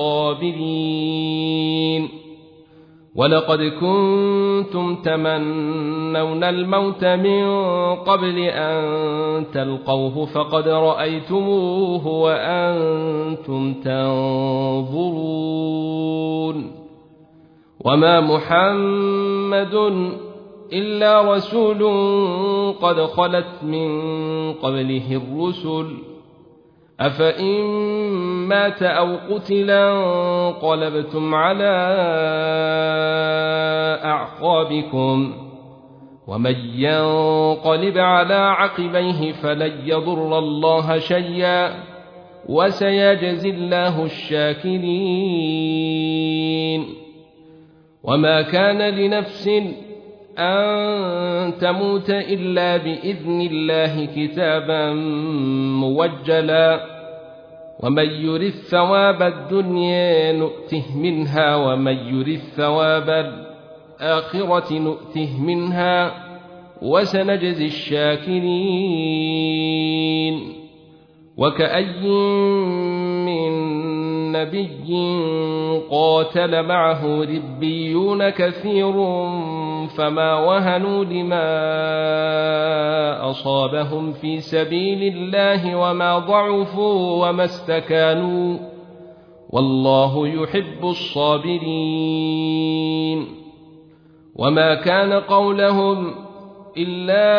الصابرين ولقد كنتم تمنون الموت من قبل أن تلقوه فقد رأيتموه وأنتم تنظرون وما محمد إلا رسول قد خلت من قبله الرسل أفإن مات أو قتلا انقلبتم على أعقابكم ومن ينقلب على عقبيه فلن يضر الله شيئا وسيجزي الله الشاكرين. وما كان لنفس أن تموت إلا بإذن الله كتابا موجلا ومن يرد ثواب الدنيا نؤته منها ومن يرد ثواب الآخرة نؤته منها وسنجزي الشاكرين. وكأي من نبي قاتل معه ربيون كثير فما وهنوا لما أصابهم في سبيل الله وما ضعفوا وما استكانوا والله يحب الصابرين. وما كان قولهم إلا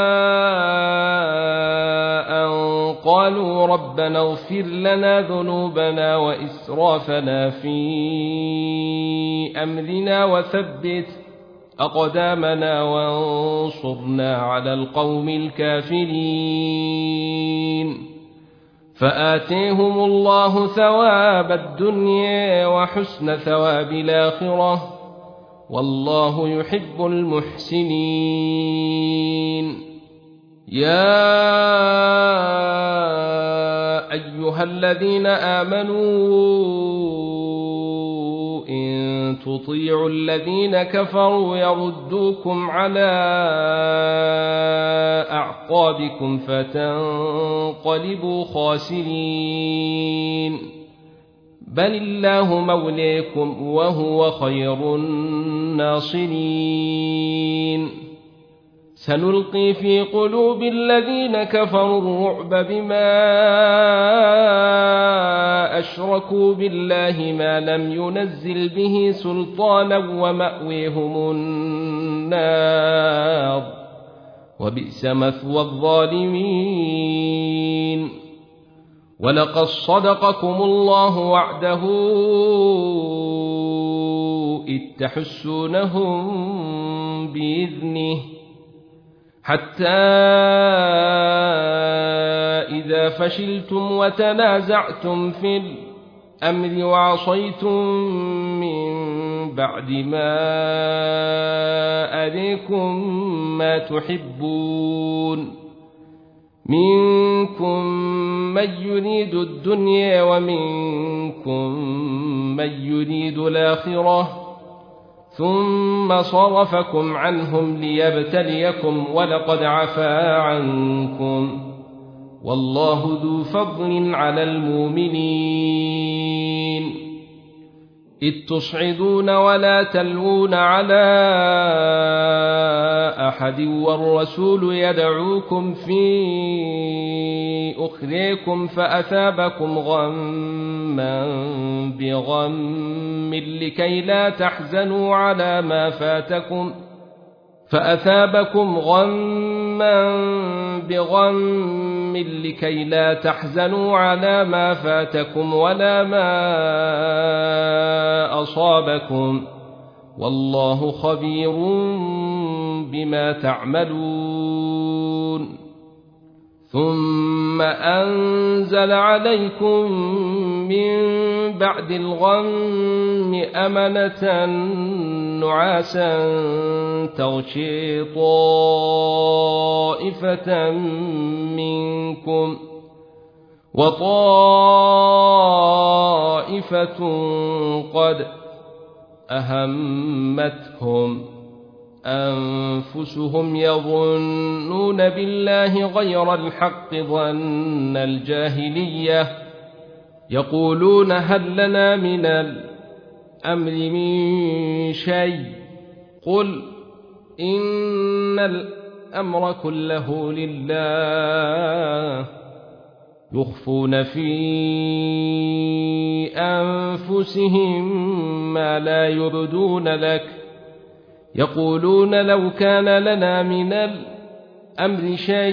أن قالوا ربنا اغفر لنا ذنوبنا وإسرافنا في أمرنا وثبت أقدامنا وانصرنا على القوم الكافرين. فآتيهم الله ثواب الدنيا وحسن ثواب الآخرة والله يحب المحسنين. يا أيها الذين آمنوا إن تطيعوا الذين كفروا يردوكم على أعقابكم فتنقلبوا خاسرين بل الله موليكم وهو خير الناصرين. سنلقي في قلوب الذين كفروا الرعب بما أشركوا بالله ما لم ينزل به سلطانا ومأويهم النار وبئس مثوى الظالمين. ولقد صدقكم الله وعده إذ تحسونهم بإذنه حتى إذا فشلتم وتنازعتم في الأمر وعصيتم من بعد ما أريكم ما تحبون منكم من يريد الدنيا ومنكم من يريد الآخرة ثم صرفكم عنهم ليبتليكم ولقد عفا عنكم والله ذو فضل على المؤمنين. إذ تصعدون ولا تلوون على أحد والرسول يدعوكم في أخريكم فأثابكم غما بغم لكي لا تحزنوا على ما فاتكم فأثابكم غما بغم لكي لا تحزنوا على ما فاتكم ولا ما أصابكم والله خبير بما تعملون. ثم أنزل عليكم من بعد الغم أمنة نعاسا تغشي طائفة منكم وطائفة قد أهمتهم أنفسهم يظنون بالله غير الحق ظن الجاهلية يقولون هل لنا من الأمر من شيء قل إن الأمر كله لله يخفون في أنفسهم ما لا يبدون لك يقولون لو كان لنا من الأمر شيء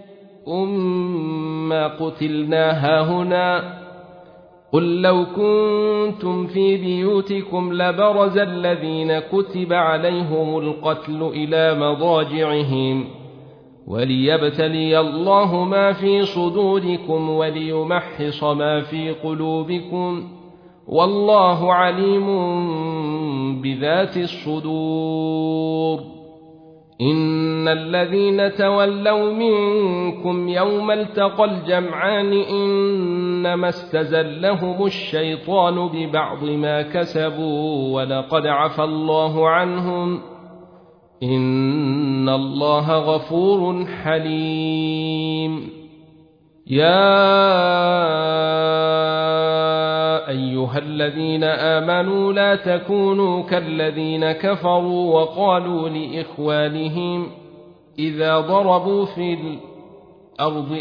ما قتلنا هاهنا قل لو كنتم في بيوتكم لبرز الذين كتب عليهم القتل إلى مضاجعهم وليبتلي الله ما في صدوركم وليمحص ما في قلوبكم والله عليم بذات الصدور إن الذين تولوا منكم يوم التقى الجمعان إنما استزلهم الشيطان ببعض ما كسبوا ولقد عفى الله عنهم إن الله غفور حليم يا أيها الذين آمنوا لا تكونوا كالذين كفروا وقالوا لإخوانهم إذا ضربوا في الأرض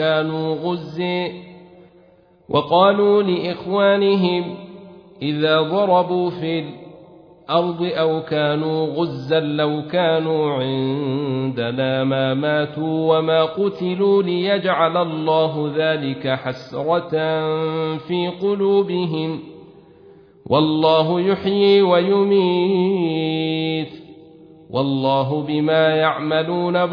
أو كانوا غزا لو كانوا عندنا ما ماتوا وما قتلوا ليجعل الله ذلك حسرة في قلوبهم والله يحيي ويميت والله بما يعملون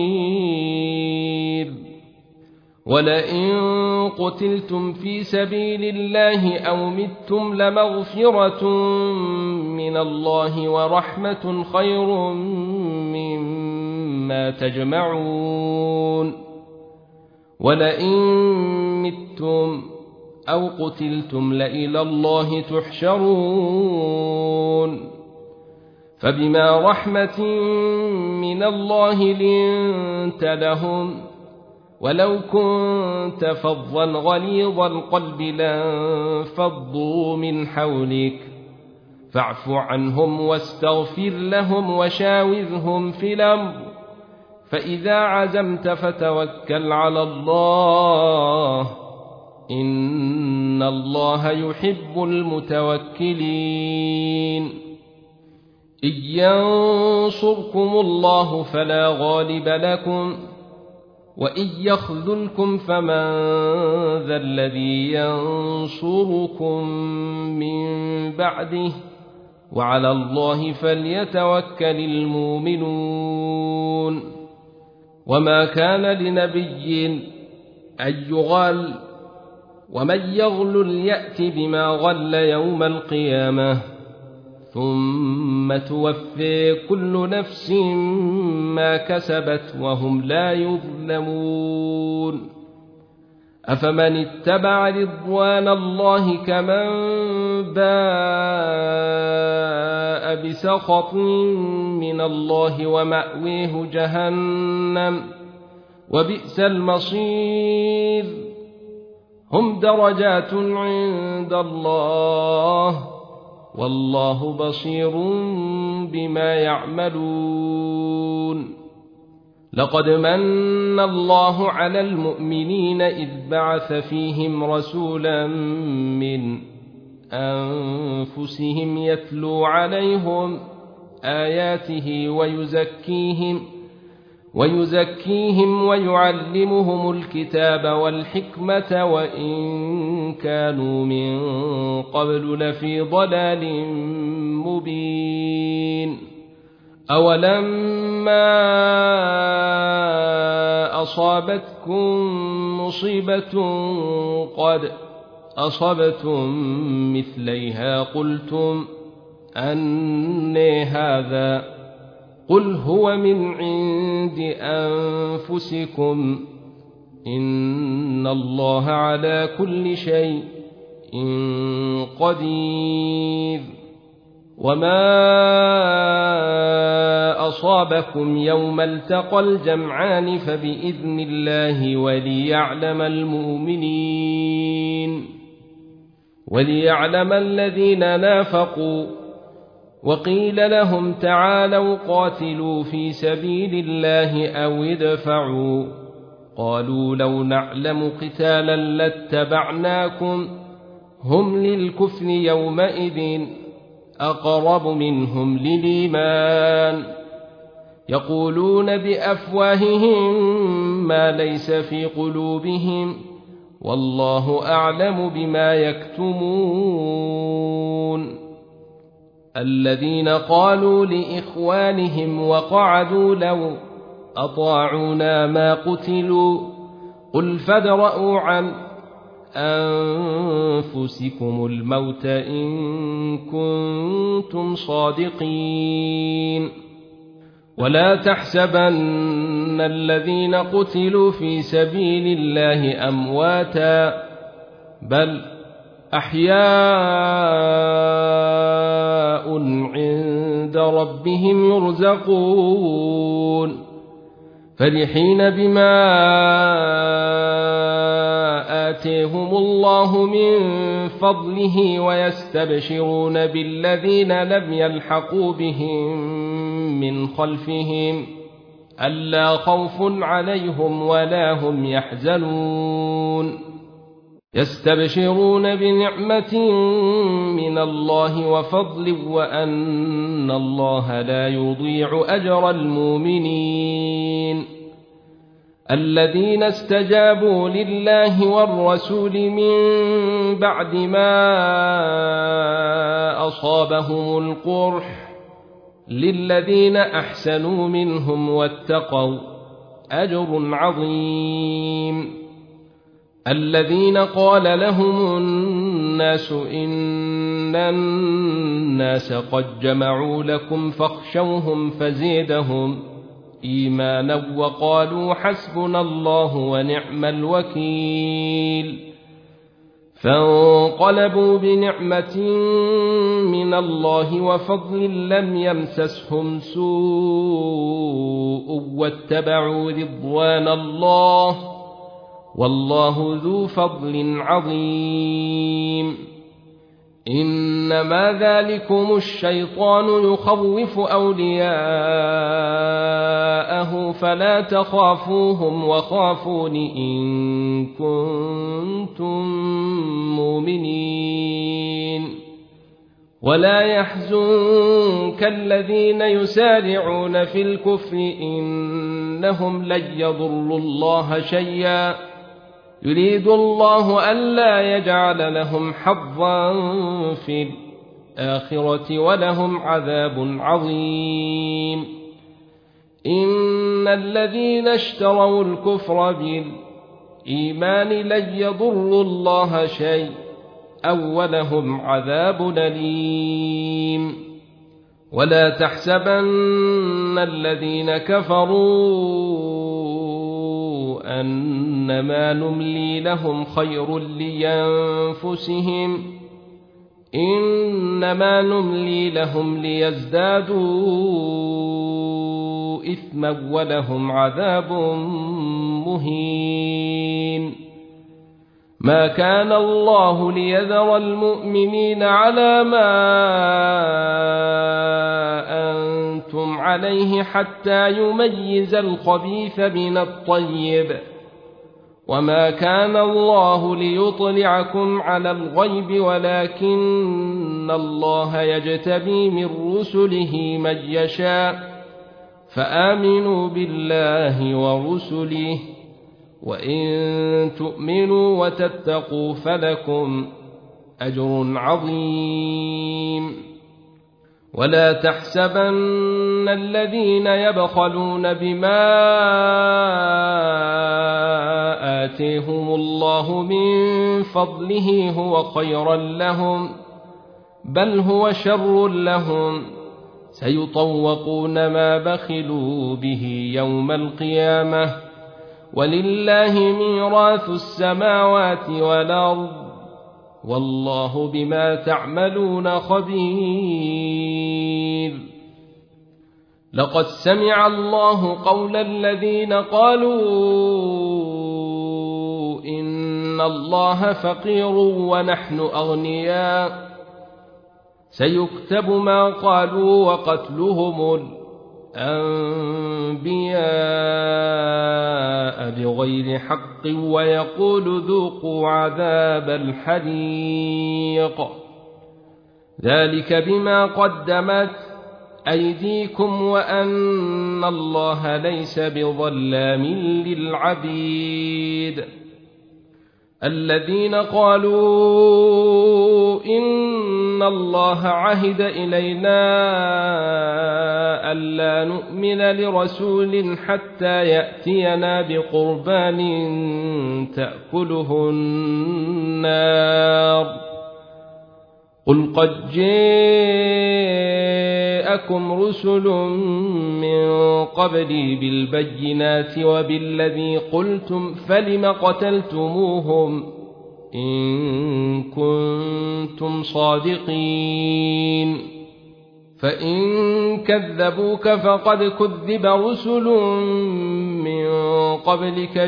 بصير ولئن قتلتم في سبيل الله أو متم لمغفرة من الله ورحمة خير مما تجمعون ولئن متم أو قتلتم لإلى الله تحشرون فبما رحمة من الله لنت لهم ولو كنت فظا غليظ القلب لانفضوا من حولك فاعف عنهم واستغفر لهم وشاورهم في الأمر فإذا عزمت فتوكل على الله إن الله يحب المتوكلين إن ينصركم الله فلا غالب لكم وإن يخذلكم فمن ذا الذي ينصركم من بعده وعلى الله فليتوكل المؤمنون وما كان لنبي أن يغل ومن يغل يأت بما غل يوم القيامة ثم توفي كل نفس ما كسبت وهم لا يظلمون أفمن اتبع رضوان الله كمن باء بسخط من الله ومأويه جهنم وبئس المصير هم درجات عند الله والله بصير بما يعملون لقد من الله على المؤمنين إذ بعث فيهم رسولا من أنفسهم يتلو عليهم آياته ويزكيهم ويعلمهم الكتاب والحكمة وإن كانوا من قبل لفي ضلال مبين أولما أصابتكم مصيبة قد أصبتم مثليها قلتم أنى هذا قل هو من عند أنفسكم إن الله على كل شيء قدير وما أصابكم يوم التقى الجمعان فبإذن الله وليعلم الذين نافقوا وقيل لهم تعالوا قاتلوا في سبيل الله أو ادفعوا قالوا لو نعلم قتالا لاتبعناكم هم للكفر يومئذ أقرب منهم للإيمان يقولون بأفواههم ما ليس في قلوبهم والله أعلم بما يكتمون الذين قالوا لإخوانهم وقعدوا لو أطاعونا ما قتلوا قل فادرءوا عن أنفسكم الموت إن كنتم صادقين ولا تحسبن الذين قتلوا في سبيل الله أمواتا بل أحياء عند ربهم يرزقون فرحين بما آتيهم الله من فضله ويستبشرون بالذين لم يلحقوا بهم من خلفهم ألا خوف عليهم ولا هم يحزنون يستبشرون بنعمة من الله وفضل وأن الله لا يضيع أجر المؤمنين الذين استجابوا لله والرسول من بعد ما أصابهم القرح للذين أحسنوا منهم واتقوا أجر عظيم الذين قال لهم الناس إن الناس قد جمعوا لكم فاخشوهم فزيدهم إيمانا وقالوا حسبنا الله ونعم الوكيل فانقلبوا بنعمة من الله وفضل لم يمسسهم سوء واتبعوا رضوان الله والله ذو فضل عظيم إنما ذلكم الشيطان يخوف أولياءه فلا تخافوهم وخافون إن كنتم مؤمنين ولا يحزنك الذين يسارعون في الكفر إنهم لن يضروا الله شيئا يريد الله ألا يجعل لهم حظا في الآخرة ولهم عذاب عظيم إن الذين اشتروا الكفر بالإيمان لن يضروا الله شيئا ولهم عذاب أليم ولا تحسبن الذين كفروا أنما نملي لهم خير لأنفسهم إنما نملي لهم ليزدادوا إثما ولهم عذاب مهين ما كان الله ليذر المؤمنين على ما أنتم عليه حتى يميز الخبيث من الطيب وما كان الله ليطلعكم على الغيب ولكن الله يجتبي من رسله من يشاء فآمنوا بالله ورسله وإن تؤمنوا وتتقوا فلكم أجر عظيم ولا تحسبن الذين يبخلون بما آتيهم الله من فضله هو خيرا لهم بل هو شر لهم سيطوقون ما بخلوا به يوم القيامة ولله ميراث السماوات والأرض والله بما تعملون خبير. لقد سمع الله قول الذين قالوا إن الله فقير ونحن أغنياء سيكتب ما قالوا وقتلهم الأنبياء بغير حق ويقول ذوقوا عذاب الحريق ذلك بما قدمت أيديكم وأن الله ليس بظلام للعبيد. الذين قالوا إن الله عهد إلينا ألا نؤمن لرسول حتى يأتينا بقربان تأكله النار قل قد جاءكم رسل من قبلي بالبينات وبالذي قلتم فلم قتلتموهم إن كنتم صادقين فإن كذبوك فقد كذب رسل من قبلك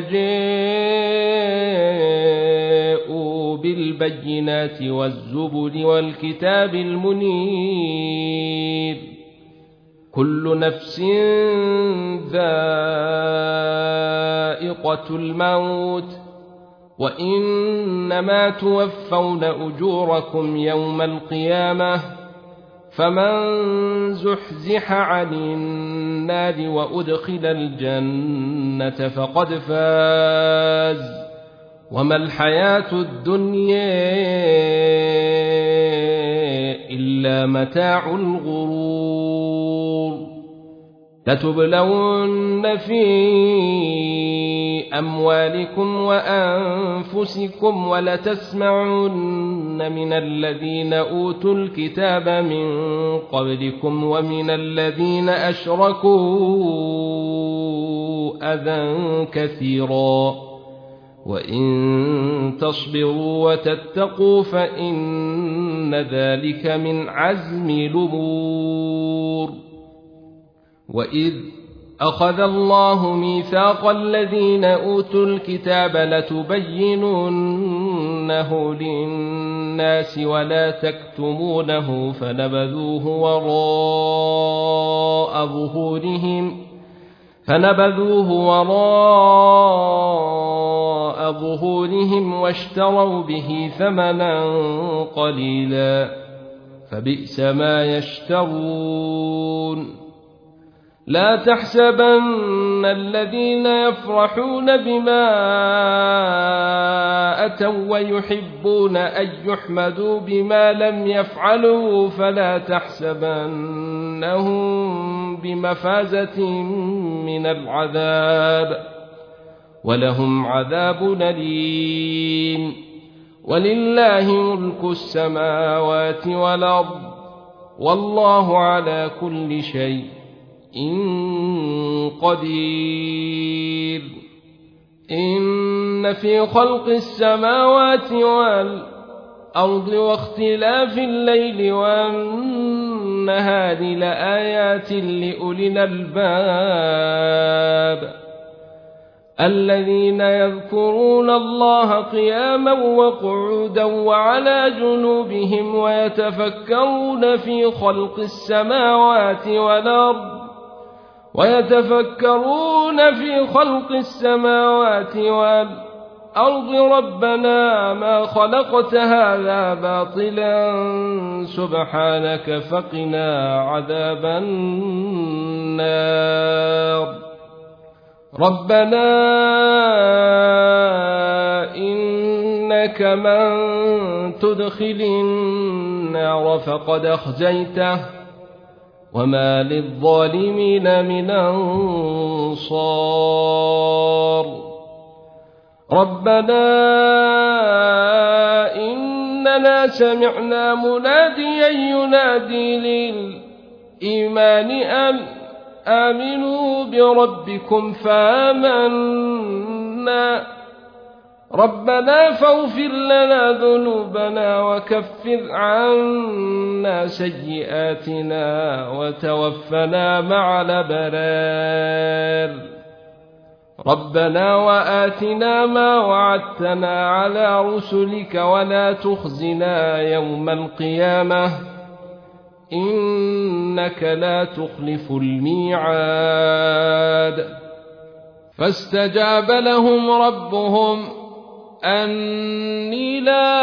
جاءوا بالبينات والزبر والكتاب المنير كل نفس ذائقة الموت وإنما توفون أجوركم يوم القيامة فمن زحزح عن النار وأدخل الجنة فقد فاز وما الحياة الدنيا إلا متاع الغرور. لتبلون في أموالكم وأنفسكم ولتسمعن من الذين أوتوا الكتاب من قبلكم ومن الذين أشركوا أذى كثيرا وإن تصبروا وتتقوا فإن ذلك من عزم الأمور. وإذ أخذ الله ميثاق الذين أوتوا الكتاب لتبيننه للناس ولا تكتمونه فنبذوه وراء ظهورهم واشتروا به ثمنا قليلا فبئس ما يشترون. لا تحسبن الذين يفرحون بما أتوا ويحبون أن يحمدوا بما لم يفعلوا فلا تحسبنهم بمفازة من العذاب ولهم عذاب أليم. ولله ملك السماوات والأرض والله على كل شيء قدير. إن في خلق السماوات والأرض واختلاف الليل والنهار لآيات لأولي الألباب الذين يذكرون الله قياما وقعودا وعلى جنوبهم ويتفكرون في خلق السماوات والأرض ربنا ما خلقت هذا باطلا سبحانك فقنا عذاب النار. ربنا إنك من تدخل النار فقد أخزيته وما للظالمين من أنصار. ربنا إننا سمعنا مناديا ينادي للإيمان أن آمنوا بربكم فآمنا ربنا فاغفر لنا ذنوبنا وكفر عنا سيئاتنا وتوفنا مع الأبرار ربنا وآتنا ما وعدتنا على رسلك ولا تخزنا يوم القيامة إنك لا تخلف الميعاد فاستجاب لهم ربهم أني لا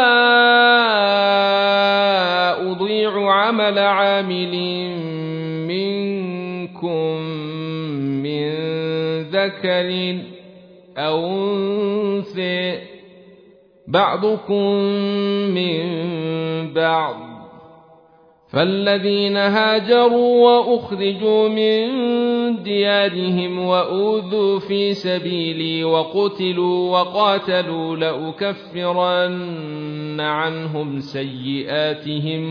أضيع عمل عامل منكم من ذكر أو أنثى بعضكم من بعض فالذين هاجروا وأخرجوا من ديارهم وأوذوا في سبيلي وقتلوا وقاتلوا لأكفرن عنهم سيئاتهم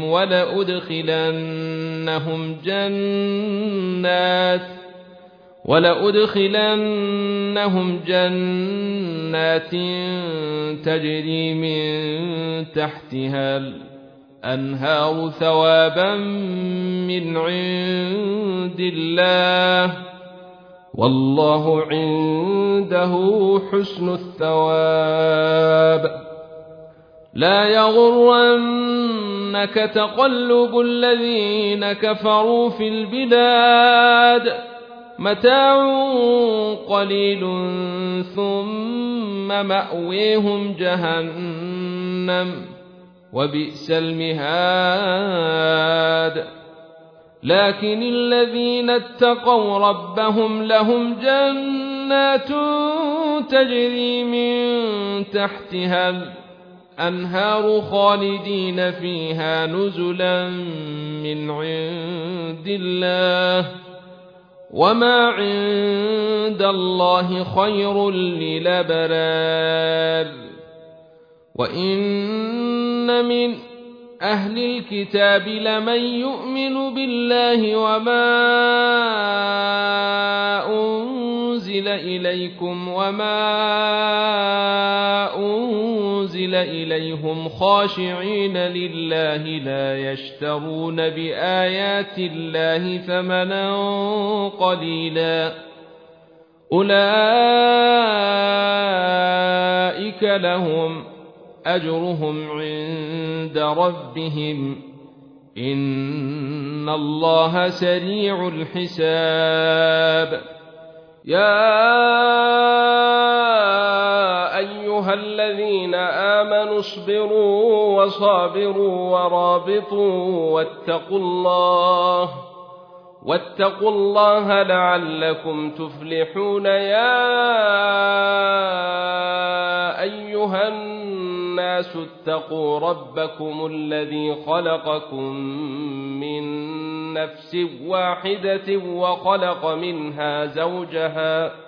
ولأدخلنهم جنات تجري من تحتها الأنهار ثوابا من عند الله والله عنده حسن الثواب لا يغرنك تقلب الذين كفروا في البلاد متاع قليل ثم مأويهم جهنم وبئس المهاد لكن الذين اتقوا ربهم لهم جنات تجري من تحتها الأنهار خالدين فيها نزلا من عند الله وما عند الله خير للأبرار وإن من أهل الكتاب لمن يؤمن بالله وما أنزل إليكم وما أنزل إليهم خاشعين لله لا يشترون بآيات الله ثمنا قليلا أولئك لهم أجرهم عند ربهم إن الله سريع الحساب يا أيها الذين آمنوا اصبروا وصابروا ورابطوا واتقوا الله لعلكم تفلحون يا أيها الناس اتقوا ربكم الذي خلقكم من نفس واحدة وخلق منها زوجها